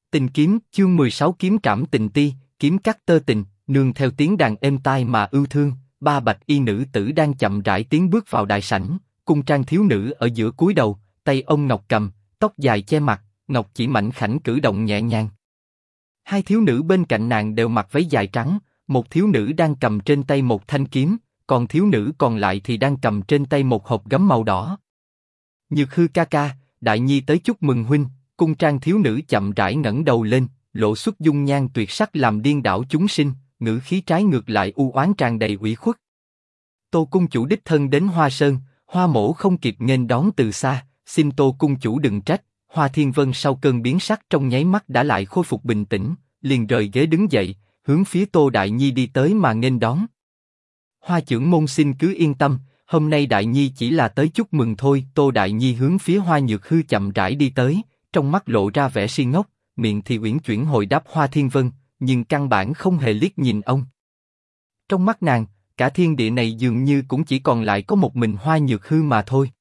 Tình kiếm, chương 16 kiếm trảm tình ti, kiếm cắt tơ tình, nương theo tiếng đàn êm tai mà ưu thương, ba bạch y nữ tử đang chậm rãi tiến bước vào đại sảnh, cung trang thiếu nữ ở giữa cúi đầu, tay ôm ngọc cầm, tóc dài che mặt, ngọc chỉ mảnh khảnh cử động nhẹ nhàng. Hai thiếu nữ bên cạnh nàng đều mặc váy dài trắng, một thiếu nữ đang cầm trên tay một thanh kiếm, còn thiếu nữ còn lại thì đang cầm trên tay một hộp gấm màu đỏ. Nhược Hư ca ca, Đại Nhi tới chúc mừng huynh. Cung trang thiếu nữ chậm rãi ngẩng đầu lên, lộ xuất dung nhan tuyệt sắc làm điên đảo chúng sinh, ngữ khí trái ngược lại u oán tràn đầy ủy khuất. Tô cung chủ đích thân đến Hoa Sơn, Hoa mỗ không kịp nghênh đón từ xa, xin Tô cung chủ đừng trách. Hoa Thiên Vân sau cơn biến sắc trong nháy mắt đã lại khôi phục bình tĩnh, liền rời ghế đứng dậy, hướng phía Tô Đại Nhi đi tới mà nghênh đón. Hoa trưởng môn xin cứ yên tâm, hôm nay Đại Nhi chỉ là tới chúc mừng thôi. Tô Đại Nhi hướng phía Hoa Nhược Hư chậm rãi đi tới, trong mắt lộ ra vẻ si ngốc, miệng thì uyển chuyển hồi đáp Hoa Thiên Vân, nhưng căn bản không hề liếc nhìn ông. Trong mắt nàng, cả thiên địa này dường như cũng chỉ còn lại có một mình Hoa Nhược Hư mà thôi.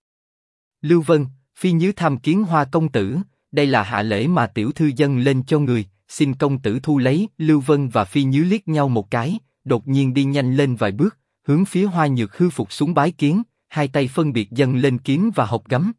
Lưu Vân, phi nhứ tham kiến Hoa công tử, đây là hạ lễ mà tiểu thư dâng lên cho người, xin công tử thu lấy. Lưu Vân và phi nhứ liếc nhau một cái, đột nhiên đi nhanh lên vài bước, hướng phía Hoa Nhược Hư phục xuống bái kiến, hai tay phân biệt dâng lên kiếm và hộp gấm.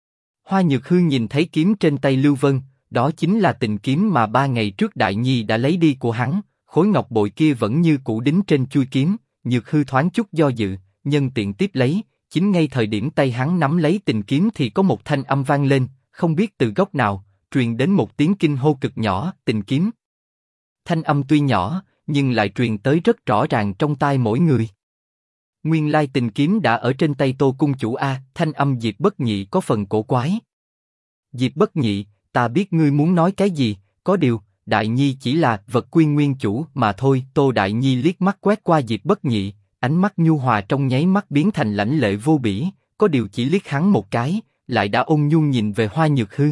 Hoa Nhược Hư nhìn thấy kiếm trên tay Lưu Vân, đó chính là tình kiếm mà 3 ngày trước Đại Nhi đã lấy đi của hắn, khối ngọc bội kia vẫn như cũ đính trên chuôi kiếm. Nhược Hư thoáng chút do dự, nhân tiện tiếp lấy. Chính ngay thời điểm tay hắn nắm lấy tình kiếm thì có một thanh âm vang lên, không biết từ góc nào, truyền đến một tiếng kinh hô cực nhỏ, tình kiếm. Thanh âm tuy nhỏ, nhưng lại truyền tới rất rõ ràng trong tai mỗi người. Nguyên lai tình kiếm đã ở trên tay Tô cung chủ a. Thanh âm Diệp Bất Nhị có phần cổ quái. Diệp Bất Nhị, ta biết ngươi muốn nói cái gì, có điều, Đại Nhi chỉ là vật quy nguyên chủ mà thôi. Tô Đại Nhi liếc mắt quét qua Diệp Bất Nhị, ánh mắt nhu hòa trong nháy mắt biến thành lãnh lệ vô bỉ, có điều chỉ liếc hắn một cái, lại đã ôn nhu nhìn về Hoa Nhược Hư.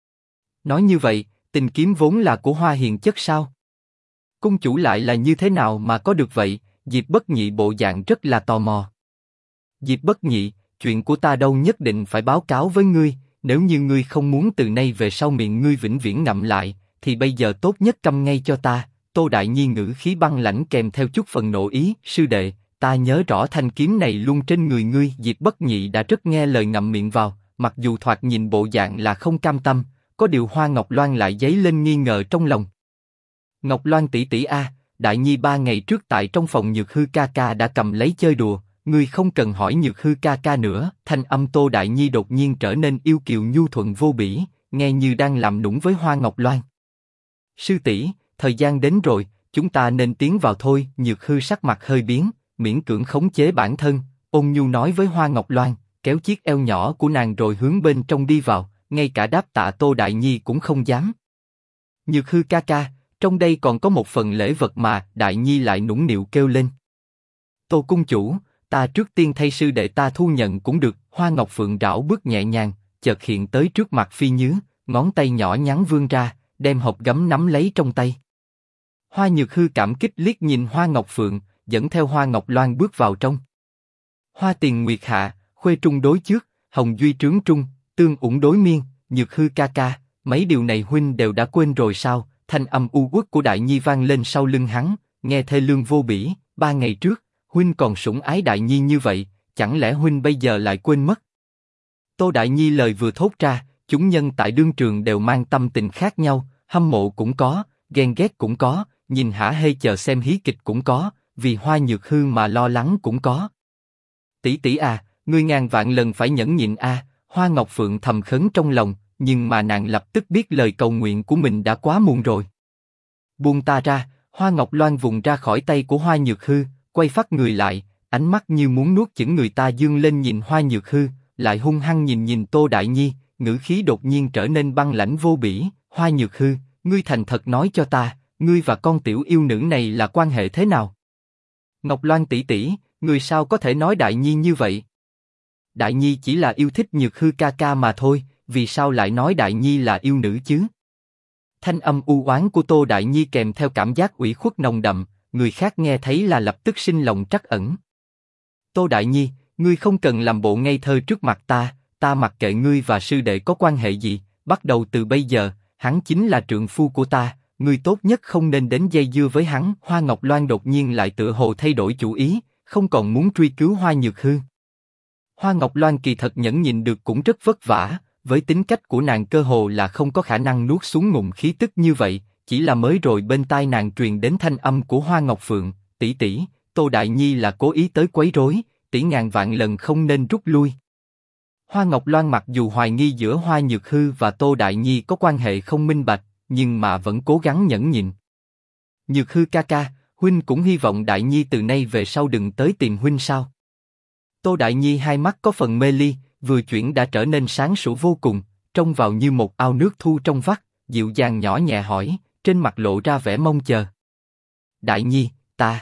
Nói như vậy, tình kiếm vốn là của Hoa hiền chất sao? Cung chủ lại là như thế nào mà có được vậy? Diệp Bất Nhị bộ dạng rất là tò mò. Diệp Bất Nhị, chuyện của ta đâu nhất định phải báo cáo với ngươi, nếu như ngươi không muốn từ nay về sau miệng ngươi vĩnh viễn ngậm lại, thì bây giờ tốt nhất câm ngay cho ta. Tô Đại Nhi ngữ khí băng lãnh kèm theo chút phần nộ ý, sư đệ, ta nhớ rõ thanh kiếm này luôn trên người ngươi. Diệp Bất Nhị đã rất nghe lời ngậm miệng vào, mặc dù thoạt nhìn bộ dạng là không cam tâm, có điều Hoa Ngọc Loan lại dấy lên nghi ngờ trong lòng. Ngọc Loan tỷ tỷ a, Đại Nhi 3 ngày trước tại trong phòng Nhược Hư ca ca đã cầm lấy chơi đùa, ngươi không cần hỏi Nhược Hư ca ca nữa. Thanh âm Tô Đại Nhi đột nhiên trở nên yêu kiều nhu thuận vô bỉ, nghe như đang làm nũng với Hoa Ngọc Loan. Sư tỷ, thời gian đến rồi, chúng ta nên tiến vào thôi. Nhược Hư sắc mặt hơi biến, miễn cưỡng khống chế bản thân, ôn nhu nói với Hoa Ngọc Loan, kéo chiếc eo nhỏ của nàng rồi hướng bên trong đi vào, ngay cả đáp tạ Tô Đại Nhi cũng không dám. Nhược Hư ca ca, trong đây còn có một phần lễ vật mà. Đại Nhi lại nũng nịu kêu lên. Tô cung chủ, ta trước tiên thay sư đệ ta thu nhận cũng được. Hoa Ngọc Phượng rảo bước nhẹ nhàng, chợt hiện tới trước mặt phi nhứ, ngón tay nhỏ nhắn vươn ra, đem hộp gấm nắm lấy trong tay. Hoa Nhược Hư cảm kích liếc nhìn Hoa Ngọc Phượng, dẫn theo Hoa Ngọc Loan bước vào trong. Hoa tiền nguyệt hạ, khuê trung đối trước, hồng duy trướng trung, tương ủng đối miên. Nhược Hư ca ca, mấy điều này huynh đều đã quên rồi sao? Thanh âm u uất của Đại Nhi vang lên sau lưng hắn, nghe thê lương vô bỉ. 3 ngày trước, huynh còn sủng ái Đại Nhi như vậy, chẳng lẽ huynh bây giờ lại quên mất? Tô Đại Nhi lời vừa thốt ra, chúng nhân tại đương trường đều mang tâm tình khác nhau, hâm mộ cũng có, ghen ghét cũng có, nhìn hả hê chờ xem hí kịch cũng có, vì Hoa Nhược Hư mà lo lắng cũng có. Tỷ tỷ à, ngươi ngàn vạn lần phải nhẫn nhịn a. Hoa Ngọc Phượng thầm khấn trong lòng, nhưng mà nàng lập tức biết lời cầu nguyện của mình đã quá muộn rồi. Buông ta ra. Hoa Ngọc Loan vùng ra khỏi tay của Hoa Nhược Hư, quay phắt người lại, ánh mắt như muốn nuốt chửng người ta dương lên nhìn Hoa Nhược Hư, lại hung hăng nhìn Tô Đại Nhi, ngữ khí đột nhiên trở nên băng lãnh vô bỉ. Hoa Nhược Hư, ngươi thành thật nói cho ta, ngươi và con tiểu yêu nữ này là quan hệ thế nào? Ngọc Loan tỷ tỷ, ngươi sao có thể nói Đại Nhi như vậy? Đại Nhi chỉ là yêu thích Nhược Hư ca ca mà thôi, vì sao lại nói Đại Nhi là yêu nữ chứ? Thanh âm u oán của Tô Đại Nhi kèm theo cảm giác ủy khuất nồng đậm, người khác nghe thấy là lập tức sinh lòng trắc ẩn. Tô Đại Nhi, ngươi không cần làm bộ ngây thơ trước mặt ta mặc kệ ngươi và sư đệ có quan hệ gì, bắt đầu từ bây giờ, hắn chính là trượng phu của ta, ngươi tốt nhất không nên đến dây dưa với hắn. Hoa Ngọc Loan đột nhiên lại tựa hồ thay đổi chủ ý, không còn muốn truy cứu Hoa Nhược Hư. Hoa Ngọc Loan kỳ thật nhẫn nhịn được cũng rất vất vả, với tính cách của nàng cơ hồ là không có khả năng nuốt xuống ngụm khí tức như vậy, chỉ là mới rồi bên tai nàng truyền đến thanh âm của Hoa Ngọc Phượng, tỷ tỷ, Tô Đại Nhi là cố ý tới quấy rối, tỷ ngàn vạn lần không nên rút lui. Hoa Ngọc Loan mặc dù hoài nghi giữa Hoa Nhược Hư và Tô Đại Nhi có quan hệ không minh bạch, nhưng mà vẫn cố gắng nhẫn nhịn. Nhược Hư ca ca, huynh cũng hy vọng Đại Nhi từ nay về sau đừng tới tìm huynh sao? Tô Đại Nhi hai mắt có phần mê ly, vừa chuyển đã trở nên sáng sủa vô cùng, trông vào như một ao nước thu trong vắt, dịu dàng nhỏ nhẹ hỏi, trên mặt lộ ra vẻ mong chờ. Đại Nhi, ta.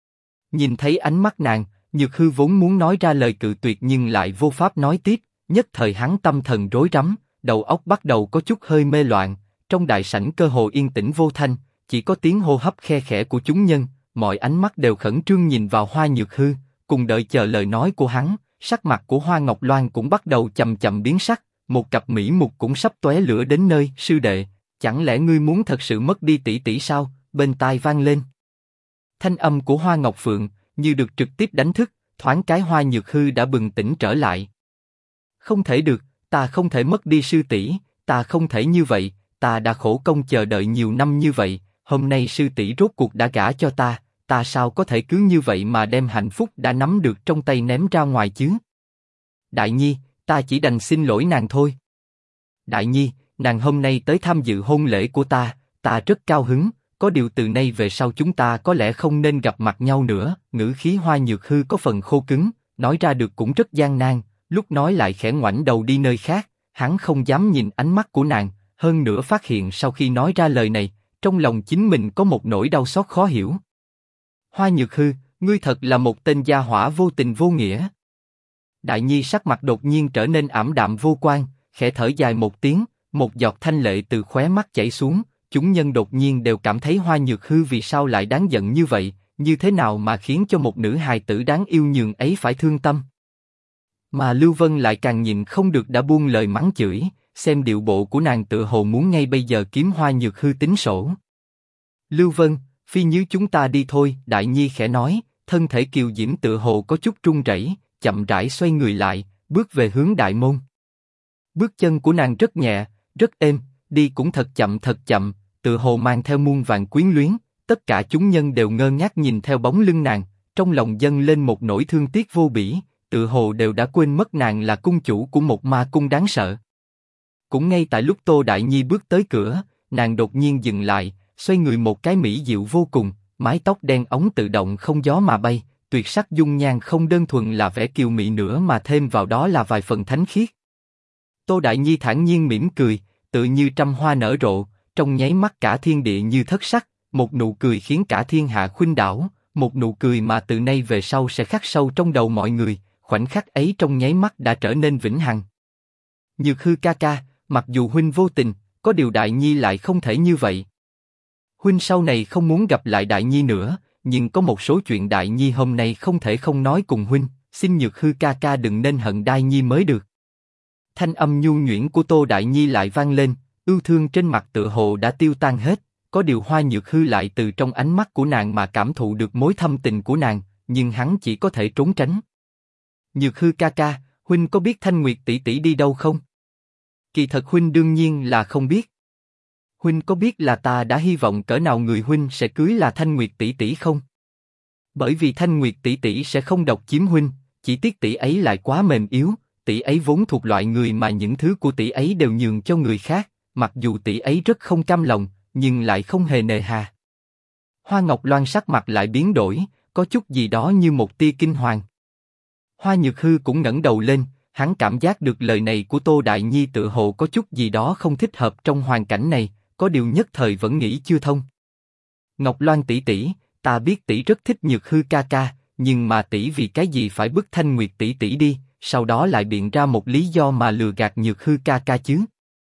Nhìn thấy ánh mắt nàng, Nhược Hư vốn muốn nói ra lời cự tuyệt nhưng lại vô pháp nói tiếp, nhất thời hắn tâm thần rối rắm, đầu óc bắt đầu có chút hơi mê loạn, trong đại sảnh cơ hồ yên tĩnh vô thanh, chỉ có tiếng hô hấp khe khẽ của chúng nhân, mọi ánh mắt đều khẩn trương nhìn vào Hoa Nhược Hư, cùng đợi chờ lời nói của hắn. Sắc mặt của Hoa Ngọc Loan cũng bắt đầu chậm chậm biến sắc, một cặp mỹ mục cũng sắp tóe lửa đến nơi. Sư đệ, chẳng lẽ ngươi muốn thật sự mất đi tỷ tỷ sao? Bên tai vang lên thanh âm của Hoa Ngọc Phượng, như được trực tiếp đánh thức, thoáng cái Hoa Nhược Hư đã bừng tỉnh trở lại. Không thể được, ta không thể mất đi sư tỷ, ta không thể như vậy, ta đã khổ công chờ đợi nhiều năm như vậy, hôm nay sư tỷ rốt cuộc đã gả cho ta, ta sao có thể cứ như vậy mà đem hạnh phúc đã nắm được trong tay ném ra ngoài chứ? Đại Nhi, ta chỉ đành xin lỗi nàng thôi. Đại Nhi, nàng hôm nay tới tham dự hôn lễ của ta rất cao hứng, có điều từ nay về sau chúng ta có lẽ không nên gặp mặt nhau nữa. Ngữ khí Hoa Nhược Hư có phần khô cứng, nói ra được cũng rất gian nan, lúc nói lại khẽ ngoảnh đầu đi nơi khác, hắn không dám nhìn ánh mắt của nàng, hơn nữa phát hiện sau khi nói ra lời này, trong lòng chính mình có một nỗi đau xót khó hiểu. Hoa Nhược Hư, ngươi thật là một tên gia hỏa vô tình vô nghĩa. Đại Nhi sắc mặt đột nhiên trở nên ảm đạm vô quan, khẽ thở dài một tiếng, một giọt thanh lệ từ khóe mắt chảy xuống. Chúng nhân đột nhiên đều cảm thấy Hoa Nhược Hư vì sao lại đáng giận như vậy, như thế nào mà khiến cho một nữ hài tử đáng yêu nhường ấy phải thương tâm. Mà Lưu Vân lại càng nhìn không được đã buông lời mắng chửi, xem điệu bộ của nàng tựa hồ muốn ngay bây giờ kiếm Hoa Nhược Hư tính sổ. Lưu Vân, phi như chúng ta đi thôi. Đại Nhi khẽ nói, thân thể kiều diễm tựa hồ có chút run rẩy, chậm rãi xoay người lại, bước về hướng đại môn. Bước chân của nàng rất nhẹ, rất êm, đi cũng thật chậm, tựa hồ mang theo muôn vàn quyến luyến. Tất cả chúng nhân đều ngơ ngác nhìn theo bóng lưng nàng, trong lòng dâng lên một nỗi thương tiếc vô bỉ, tựa hồ đều đã quên mất nàng là cung chủ của một ma cung đáng sợ. Cũng ngay tại lúc Tô Đại Nhi bước tới cửa, nàng đột nhiên dừng lại, xoay người một cái mỹ diệu vô cùng, mái tóc đen óng tự động không gió mà bay, tuyệt sắc dung nhan không đơn thuần là vẻ kiều mị nữa mà thêm vào đó là vài phần thánh khiết. Tô Đại Nhi thản nhiên mỉm cười, tự như trăm hoa nở rộ, trong nháy mắt cả thiên địa như thất sắc, một nụ cười khiến cả thiên hạ khuynh đảo, một nụ cười mà từ nay về sau sẽ khắc sâu trong đầu mọi người, khoảnh khắc ấy trong nháy mắt đã trở nên vĩnh hằng. Nhược Hư ca ca, mặc dù huynh vô tình, có điều Đại Nhi lại không thể như vậy. Huynh sau này không muốn gặp lại Đại Nhi nữa, nhưng có một số chuyện Đại Nhi hôm nay không thể không nói cùng huynh, xin Nhược Hư ca ca đừng nên hận Đại Nhi mới được. Thanh âm nhu nhuyễn của Tô Đại Nhi lại vang lên, ưu thương trên mặt tựa hồ đã tiêu tan hết, có điều Hoa Nhược Hư lại từ trong ánh mắt của nàng mà cảm thụ được mối thâm tình của nàng, nhưng hắn chỉ có thể trốn tránh. Nhược Hư ca ca, huynh có biết Thanh Nguyệt tỷ tỷ đi đâu không? Kỳ thật huynh đương nhiên là không biết. Huynh có biết là ta đã hy vọng cỡ nào người huynh sẽ cưới là Thanh Nguyệt tỷ tỷ không? Bởi vì Thanh Nguyệt tỷ tỷ sẽ không độc chiếm huynh, chỉ tiếc tỷ ấy lại quá mềm yếu, tỷ ấy vốn thuộc loại người mà những thứ của tỷ ấy đều nhường cho người khác, mặc dù tỷ ấy rất không cam lòng, nhưng lại không hề nề hà. Hoa Ngọc Loan sắc mặt lại biến đổi, có chút gì đó như một tia kinh hoàng. Hoa Nhược Hư cũng ngẩng đầu lên, hắn cảm giác được lời này của Tô Đại Nhi tựa hồ có chút gì đó không thích hợp trong hoàn cảnh này, có điều nhất thời vẫn nghĩ chưa thông. Ngọc Loan tỷ tỷ, ta biết tỷ rất thích Nhược Hư ca ca, nhưng mà tỷ vì cái gì phải bức Thanh Nguyệt tỷ tỷ đi, sau đó lại biện ra một lý do mà lừa gạt Nhược Hư ca ca chứ?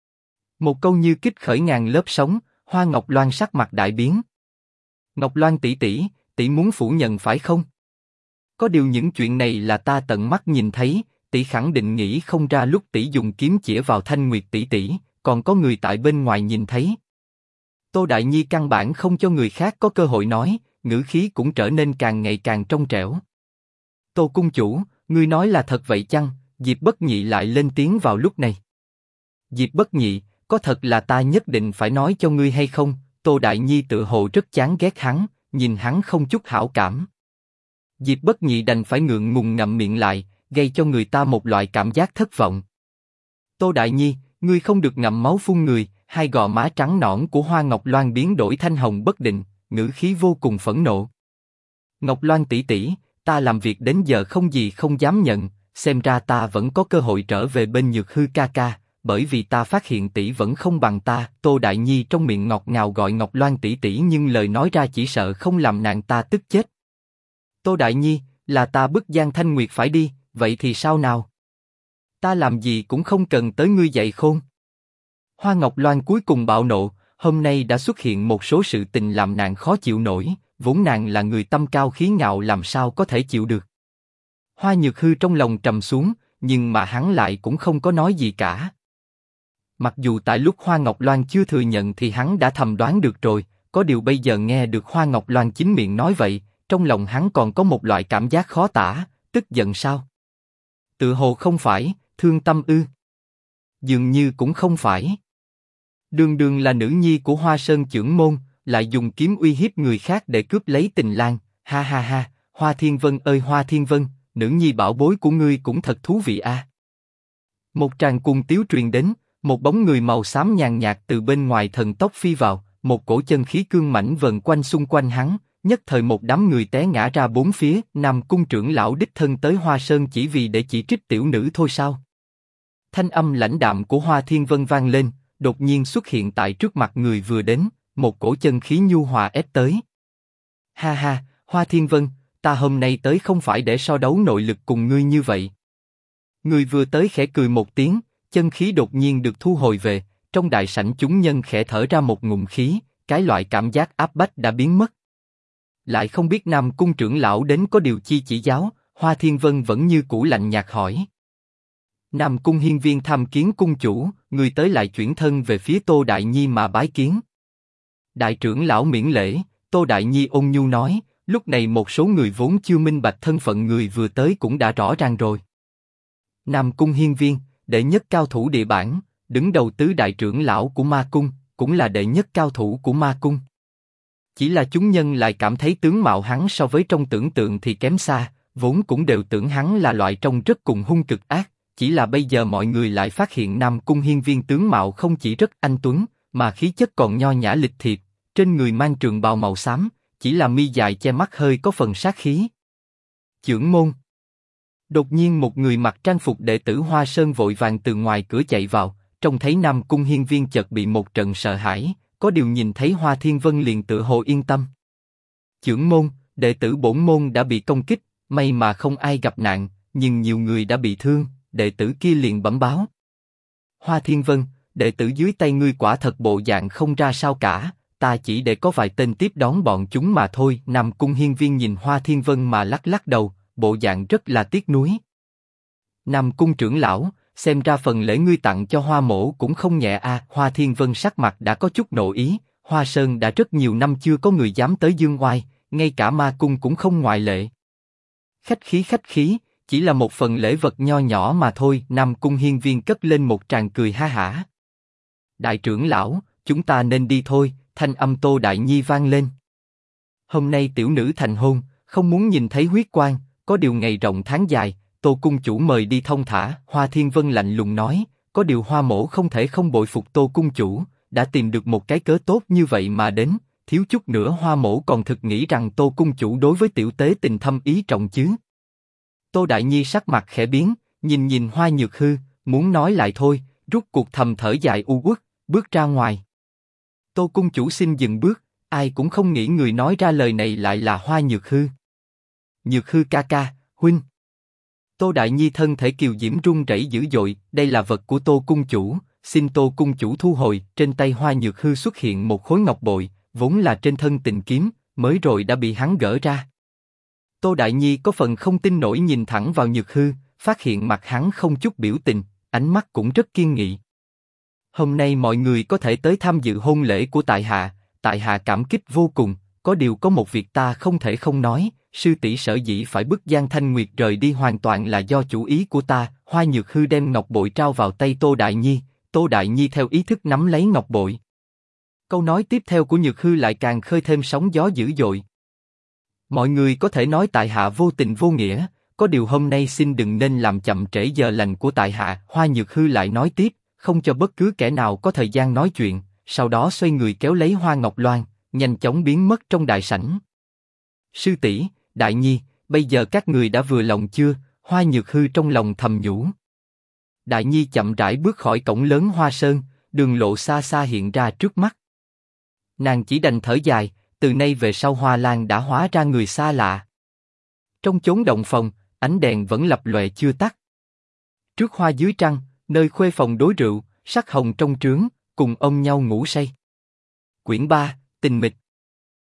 Một câu như kích khởi ngàn lớp sóng, Hoa Ngọc Loan sắc mặt đại biến. Ngọc Loan tỷ tỷ, tỷ muốn phủ nhận phải không? Có điều những chuyện này là ta tận mắt nhìn thấy, tỷ khẳng định nghĩ không ra lúc tỷ dùng kiếm chĩa vào Thanh Nguyệt tỷ tỷ, còn có người tại bên ngoài nhìn thấy. Tô Đại Nhi căn bản không cho người khác có cơ hội nói, ngữ khí cũng trở nên càng ngày càng trong trẻo. Tô cung chủ, ngươi nói là thật vậy chăng? Diệp Bất Nhị lại lên tiếng vào lúc này. Diệp Bất Nhị, có thật là ta nhất định phải nói cho ngươi hay không? Tô Đại Nhi tự hồ rất chán ghét hắn, nhìn hắn không chút hảo cảm. Diệp Bất Nhị đành phải ngượng ngùng ngậm miệng lại, gây cho người ta một loại cảm giác thất vọng. Tô Đại Nhi, ngươi không được ngậm máu phun người. Hai gò má trắng nõn của Hoa Ngọc Loan biến đổi thanh hồng bất định, ngữ khí vô cùng phẫn nộ. Ngọc Loan tỷ tỷ, ta làm việc đến giờ không gì không dám nhận, xem ra ta vẫn có cơ hội trở về bên Nhược Hư ca ca, bởi vì ta phát hiện tỷ vẫn không bằng ta. Tô Đại Nhi trong miệng ngọt ngào gọi Ngọc Loan tỷ tỷ nhưng lời nói ra chỉ sợ không làm nàng ta tức chết. Tô Đại Nhi, là ta bức Giang Thanh Nguyệt phải đi, vậy thì sao nào? Ta làm gì cũng không cần tới ngươi dạy khôn. Hoa Ngọc Loan cuối cùng bạo nộ, hôm nay đã xuất hiện một số sự tình làm nàng khó chịu nổi, vốn nàng là người tâm cao khí ngạo làm sao có thể chịu được. Hoa Nhược Hư trong lòng trầm xuống, nhưng mà hắn lại cũng không có nói gì cả. Mặc dù tại lúc Hoa Ngọc Loan chưa thừa nhận thì hắn đã thầm đoán được rồi, có điều bây giờ nghe được Hoa Ngọc Loan chính miệng nói vậy, trong lòng hắn còn có một loại cảm giác khó tả, tức giận sao? Tự hồ không phải, thương tâm ư? Dường như cũng không phải. Đường Đường là nữ nhi của Hoa Sơn trưởng môn, lại dùng kiếm uy hiếp người khác để cướp lấy tình lang, ha ha ha, Hoa Thiên Vân ơi Hoa Thiên Vân, nữ nhi bảo bối của ngươi cũng thật thú vị a. Một tràng cuồng tiếu truyền đến, một bóng người màu xám nhàn nhạt từ bên ngoài thần tốc phi vào, một cổ chân khí cương mãnh vần quanh xung quanh hắn, nhất thời một đám người té ngã ra bốn phía. Nam cung trưởng lão đích thân tới Hoa Sơn chỉ vì để chỉ trích tiểu nữ thôi sao? Thanh âm lãnh đạm của Hoa Thiên Vân vang lên, đột nhiên xuất hiện tại trước mặt người vừa đến, một cổ chân khí nhu hòa ép tới. Ha ha, Hoa Thiên Vân, ta hôm nay tới không phải để so đấu nội lực cùng ngươi như vậy. Người vừa tới khẽ cười một tiếng, chân khí đột nhiên được thu hồi về, trong đại sảnh chúng nhân khẽ thở ra một ngụm khí, cái loại cảm giác áp bách đã biến mất. Lại không biết Nam cung trưởng lão đến có điều chi chỉ giáo, Hoa Thiên Vân vẫn như cũ lạnh nhạt hỏi. Nam cung hiên viên tham kiến cung chủ, người tới lại chuyển thân về phía Tô Đại Nhi mà bái kiến. Đại trưởng lão miễn lễ, Tô Đại Nhi ôn nhu nói, lúc này một số người vốn chưa minh bạch thân phận người vừa tới cũng đã rõ ràng rồi. Nam cung hiên viên, đệ nhất cao thủ địa bản, đứng đầu tứ đại trưởng lão của Ma Cung, cũng là đệ nhất cao thủ của Ma Cung. Chỉ là chúng nhân lại cảm thấy tướng mạo hắn so với trong tưởng tượng thì kém xa, vốn cũng đều tưởng hắn là loại trong rất cùng hung cực ác. Chỉ là bây giờ mọi người lại phát hiện Nam cung hiên viên tướng mạo không chỉ rất anh tuấn, mà khí chất còn nho nhã lịch thiệp, trên người mang trường bào màu xám, chỉ là mi dài che mắt hơi có phần sát khí. Chưởng môn. Đột nhiên một người mặc trang phục đệ tử Hoa Sơn vội vàng từ ngoài cửa chạy vào, trông thấy Nam cung hiên viên chợt bị một trận sợ hãi, có điều nhìn thấy Hoa Thiên Vân liền tự hồ yên tâm. Chưởng môn, đệ tử bổn môn đã bị công kích, may mà không ai gặp nạn, nhưng nhiều người đã bị thương. Đệ tử kia liền bẩm báo. Hoa Thiên Vân, đệ tử dưới tay ngươi quả thật bộ dạng không ra sao cả, ta chỉ để có vài tên tiếp đón bọn chúng mà thôi. Nam cung hiên viên nhìn Hoa Thiên Vân mà lắc lắc đầu, bộ dạng rất là tiếc nuối. Nam cung trưởng lão, xem ra phần lễ ngươi tặng cho Hoa mỗ cũng không nhẹ a. Hoa Thiên Vân sắc mặt đã có chút nộ ý, Hoa Sơn đã rất nhiều năm chưa có người dám tới dương oai, ngay cả Ma Cung cũng không ngoại lệ. Khách khí. Chỉ là một phần lễ vật nho nhỏ mà thôi. Nam cung hiên viên cất lên một tràng cười ha hả. Đại trưởng lão, chúng ta nên đi thôi. Thanh âm Tô Đại Nhi vang lên. Hôm nay tiểu nữ thành hôn, không muốn nhìn thấy huyết quang, có điều ngày rộng tháng dài, Tô cung chủ mời đi thông thả. Hoa Thiên Vân lạnh lùng nói, có điều Hoa mỗ không thể không bội phục Tô cung chủ, đã tìm được một cái cớ tốt như vậy mà đến, thiếu chút nữa Hoa mỗ còn thực nghĩ rằng Tô cung chủ đối với tiểu tế tình thâm ý trọng chứ. Tô Đại Nhi sắc mặt khẽ biến, nhìn Hoa Nhược Hư, muốn nói lại thôi, rút cuộc thầm thở dài u uất, bước ra ngoài. Tô cung chủ xin dừng bước, ai cũng không nghĩ người nói ra lời này lại là Hoa Nhược Hư. Nhược Hư ca ca, huynh. Tô Đại Nhi thân thể kiều diễm run rẩy dữ dội, đây là vật của Tô cung chủ, xin Tô cung chủ thu hồi. Trên tay Hoa Nhược Hư xuất hiện một khối ngọc bội, vốn là trên thân tình kiếm, mới rồi đã bị hắn gỡ ra. Tô Đại Nhi có phần không tin nổi nhìn thẳng vào Nhược Hư, phát hiện mặt hắn không chút biểu tình, ánh mắt cũng rất kiên nghị. Hôm nay mọi người có thể tới tham dự hôn lễ của tại hạ cảm kích vô cùng, có điều có một việc ta không thể không nói, sư tỷ sở dĩ phải bức Giang Thanh Nguyệt rời đi hoàn toàn là do chủ ý của ta. Hoa Nhược Hư đem ngọc bội trao vào tay Tô Đại Nhi, Tô Đại Nhi theo ý thức nắm lấy ngọc bội. Câu nói tiếp theo của Nhược Hư lại càng khơi thêm sóng gió dữ dội. Mọi người có thể nói tại hạ vô tình vô nghĩa, có điều hôm nay xin đừng nên làm chậm trễ giờ lành của tại hạ. Hoa Nhược Hư lại nói tiếp, không cho bất cứ kẻ nào có thời gian nói chuyện, sau đó xoay người kéo lấy Hoa Ngọc Loan, nhanh chóng biến mất trong đại sảnh. Sư tỷ, Đại Nhi, bây giờ các người đã vừa lòng chưa? Hoa Nhược Hư trong lòng thầm nhủ. Đại Nhi chậm rãi bước khỏi cổng lớn Hoa Sơn, đường lộ xa xa hiện ra trước mắt. Nàng chỉ đành thở dài, từ nay về sau Hoa Lan đã hóa ra người xa lạ. Trong chốn động phòng, ánh đèn vẫn lập lòe chưa tắt. Trước hoa dưới trăng, nơi khuê phòng đối rượu, sắc hồng trong trướng, cùng ôm nhau ngủ say. Quyển 3, Tình Mịch.